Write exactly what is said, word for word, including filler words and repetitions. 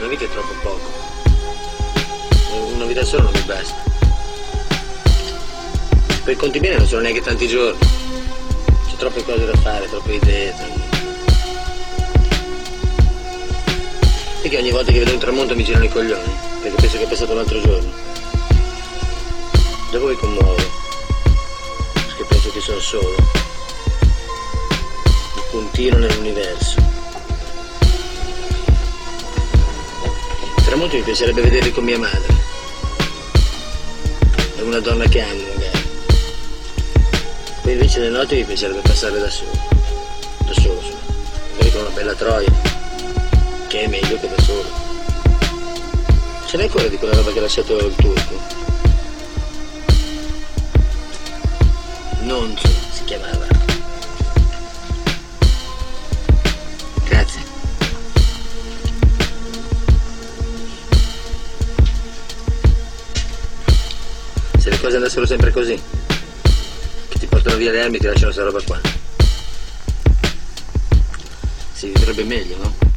vita è troppo poco. Una vita sola non mi basta. Per conti bene non sono neanche tanti giorni. C'è troppe cose da fare, troppe idee. Troppe... Perché ogni volta che vedo un tramonto mi girano i coglioni, perché penso che è passato un altro giorno. Dopo mi commuovo, perché penso che sono solo, un puntino nell'universo. Il tramonto mi piacerebbe vederli con mia madre, è una donna che amo magari. Poi invece le notti mi piacerebbe passarle da solo, da solo, solo. Magari con una bella troia, che è meglio che da solo. Ce n'è ancora di quella roba che ha lasciato il turco? Nonzo si chiamava. Grazie. Se le cose andassero sempre così, che ti portano via le armi e ti lasciano questa roba qua, si vivrebbe meglio, no?